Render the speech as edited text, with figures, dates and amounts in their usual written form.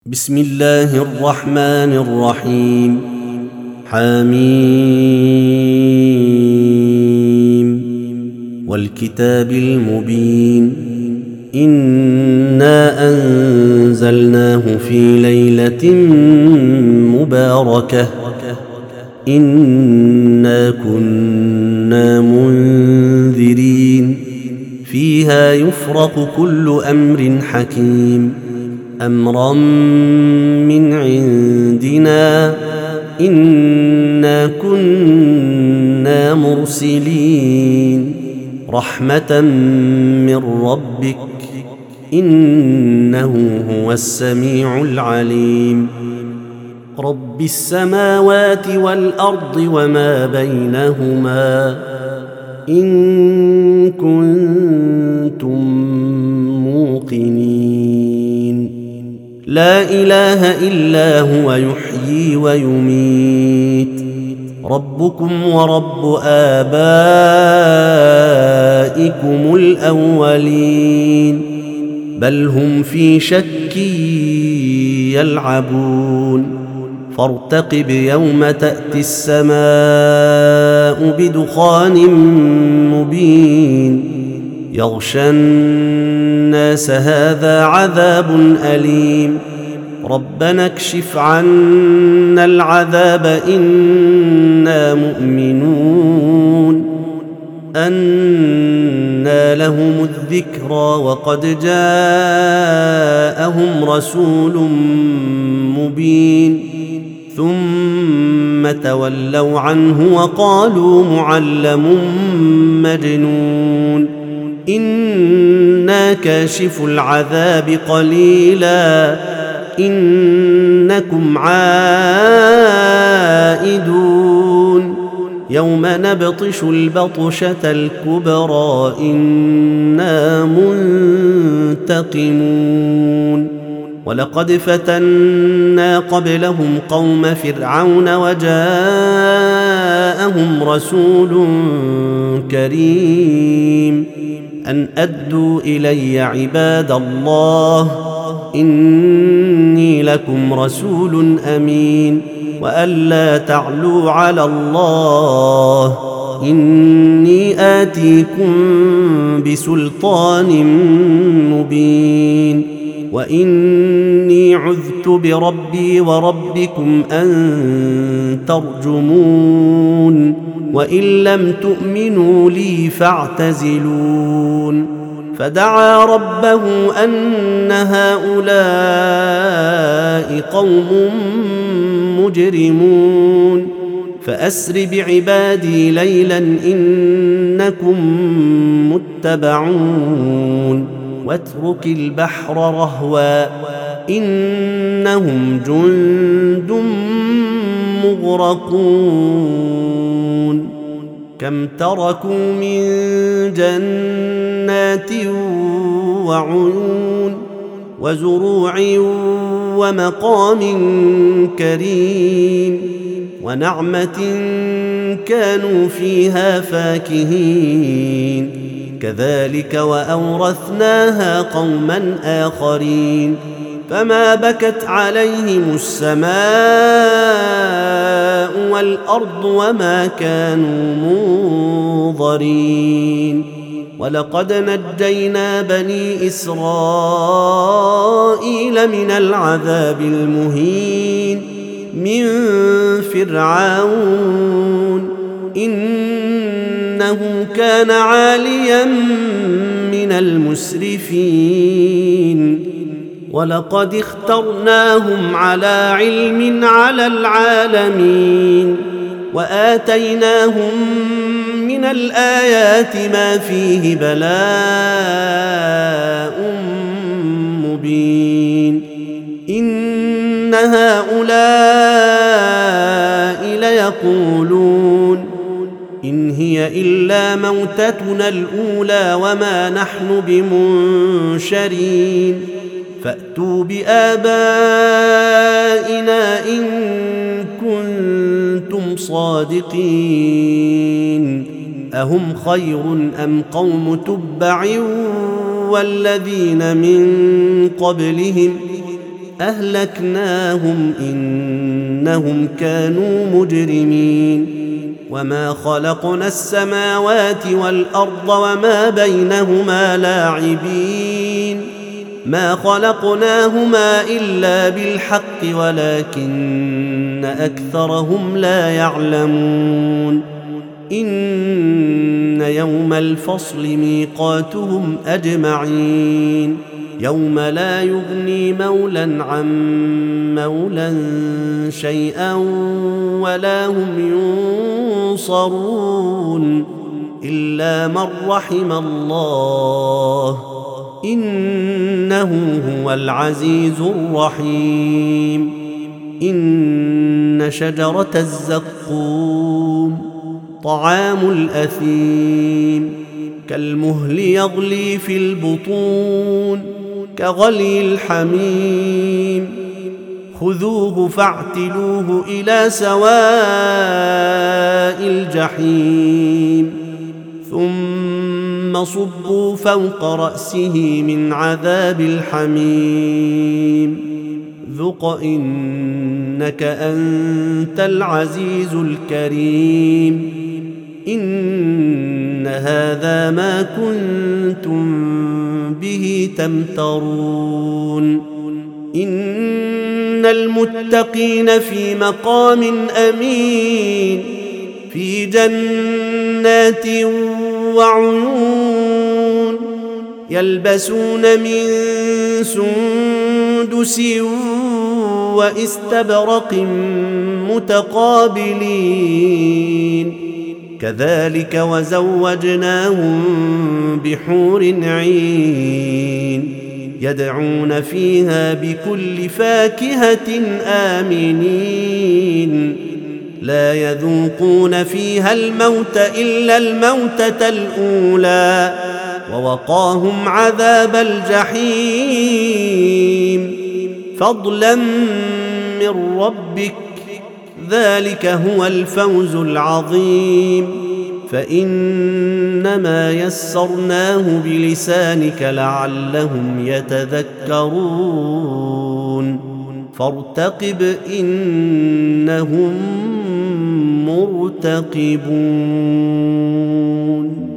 بسم الله الرحمن الرحيم. حميم والكتاب المبين. إنا أنزلناه في ليلة مباركة إنا كنا منذرين فيها يفرق كل أمر حكيم أمرا من عندنا إنا كنا مرسلين رحمة من ربك إنه هو السميع العليم. رب السماوات والأرض وما بينهما إن كنتم موقنين. لا إله إلا هو يحيي ويميت ربكم ورب آبائكم الأولين بل هم في شك يلعبون. فارتقب يوم تأتي السماء بدخان مبين يغشى الناس هذا عذاب أليم. ربنا اكشف عنا العذاب إنا مؤمنون. أنى لهم الذكرى وقد جاءهم رسول مبين ثم تولوا عنه وقالوا معلم مجنون. إنا كاشف العذاب قليلا إنكم عائدون يوم نبطش البطشة الكبرى إنا منتقمون. ولقد فتنا قبلهم قوم فرعون وجاءهم رسول كريم أن أدوا إلي عباد الله إني لكم رسول أمين وألا تعلوا على الله إني آتيكم بسلطان مبين وإني عذت بربي وربكم أن ترجمون وإن لم تؤمنوا لي فاعتزلون. فدعا ربه أن هؤلاء قوم مجرمون فأسر بعبادي ليلا إنكم متبعون واترك البحر رهوا إنهم جند مغرقون. كم تركوا من جنات وعيون وزروع ومقام كريم ونعمة كانوا فيها فاكهين كذلك وأورثناها قوما آخرين. فما بكت عليهم السماء والأرض وما كانوا منظرين. ولقد نجينا بني إسرائيل من العذاب المهين من فرعون إنه كان عاليا من المسرفين. ولقد اخترناهم على علم على العالمين وآتيناهم من الآيات ما فيه بلاء مبين. إن هؤلاء ليقولون إن هي إلا موتتنا الأولى وما نحن بمنشرين فأتوا بآبائنا إن كنتم صادقين. أهم خير أم قوم تبع والذين من قبلهم أهلكناهم إنهم كانوا مجرمين وما خلقنا السماوات والأرض وما بينهما لاعبين ما خلقناهما إلا بالحق ولكن أكثرهم لا يعلمون إن يوم الفصل ميقاتهم أجمعين يوم لا يغني مولى عن مولى شيئا ولا هم ينصرون إلا من رحم الله إنه هو العزيز الرحيم إن شجرة الزقوم طعام الأثيم كالمهل يغلي في البطون كغلي الحميم خذوه فاعتلوه إلى سواء الجحيم ثم صبوا فوق رأسه من عذاب الحميم ذق إنك أنت العزيز الكريم إن هذا ما كنتم به تمترون إن المتقين في مقام أمين في جنات وعيون يلبسون من سندس واستبرق متقابلين كذلك وزوجناهم بحور عين يدعون فيها بكل فاكهة آمنين لا يذوقون فيها الموت إلا الموتة الأولى ووقاهم عذاب الجحيم فضلا من ربك ذلك هو الفوز العظيم فإنما يسرناه بلسانك لعلهم يتذكرون فارتقب إنهم مرتقبون